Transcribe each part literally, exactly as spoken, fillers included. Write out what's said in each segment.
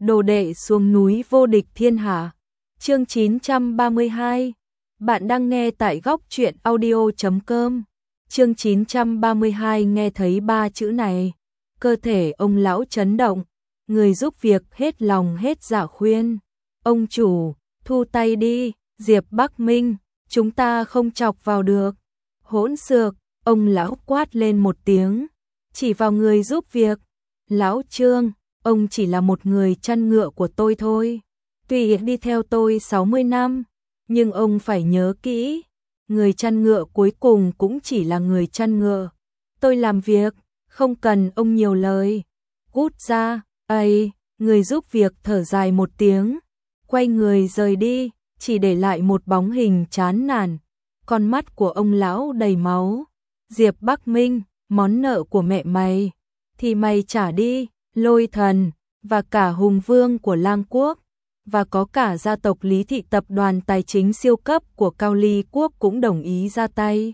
đồ đệ xuống núi vô địch thiên hạ. Chương chín trăm ba mươi hai. Bạn đang nghe tại góc truyện audio chấm com. Chương chín trăm ba mươi hai nghe thấy ba chữ này, cơ thể ông lão chấn động, người giúp việc hết lòng hết dạ khuyên. Ông chủ, thu tay đi, Diệp Bắc Minh, chúng ta không chọc vào được. Hỗn xược, ông lão quát lên một tiếng, chỉ vào người giúp việc. Lão Trương, ông chỉ là một người chăn ngựa của tôi thôi. Tuy đi theo tôi sáu mươi năm, nhưng ông phải nhớ kỹ, người chăn ngựa cuối cùng cũng chỉ là người chăn ngựa. Tôi làm việc, không cần ông nhiều lời. Cút ra, ây, người giúp việc thở dài một tiếng, quay người rời đi, chỉ để lại một bóng hình chán nản. Con mắt của ông lão đầy máu. Diệp Bắc Minh, món nợ của mẹ mày thì mày trả đi. Lôi Thần và cả hùng vương của Lang Quốc và có cả gia tộc Lý Thị, tập đoàn tài chính siêu cấp của Cao Ly Quốc cũng đồng ý ra tay.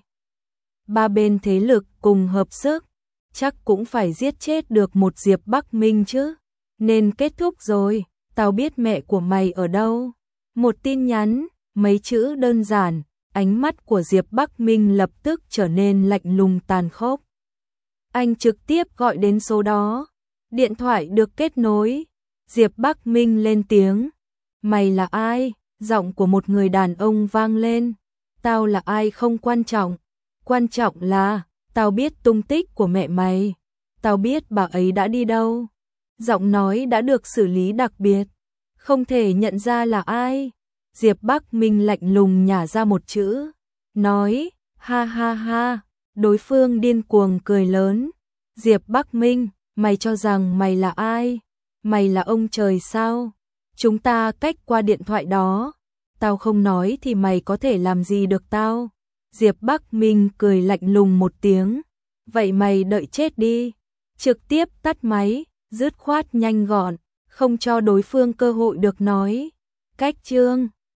Ba bên thế lực cùng hợp sức, chắc cũng phải giết chết được một Diệp Bắc Minh chứ. Nên kết thúc rồi, tao biết mẹ của mày ở đâu. Một tin nhắn, mấy chữ đơn giản, ánh mắt của Diệp Bắc Minh lập tức trở nên lạnh lùng tàn khốc. Anh trực tiếp gọi đến số đó. Điện thoại được kết nối. Diệp Bắc Minh lên tiếng. Mày là ai? Giọng của một người đàn ông vang lên. Tao là ai không quan trọng. Quan trọng là, tao biết tung tích của mẹ mày. Tao biết bà ấy đã đi đâu. Giọng nói đã được xử lý đặc biệt, không thể nhận ra là ai. Diệp Bắc Minh lạnh lùng nhả ra một chữ, nói, ha ha ha. Đối phương điên cuồng cười lớn. Diệp Bắc Minh, mày cho rằng mày là ai? Mày là ông trời sao? Chúng ta cách qua điện thoại đó. Tao không nói thì mày có thể làm gì được tao? Diệp Bắc Minh cười lạnh lùng một tiếng. Vậy mày đợi chết đi. Trực tiếp tắt máy, dứt khoát nhanh gọn, không cho đối phương cơ hội được nói. Cách chương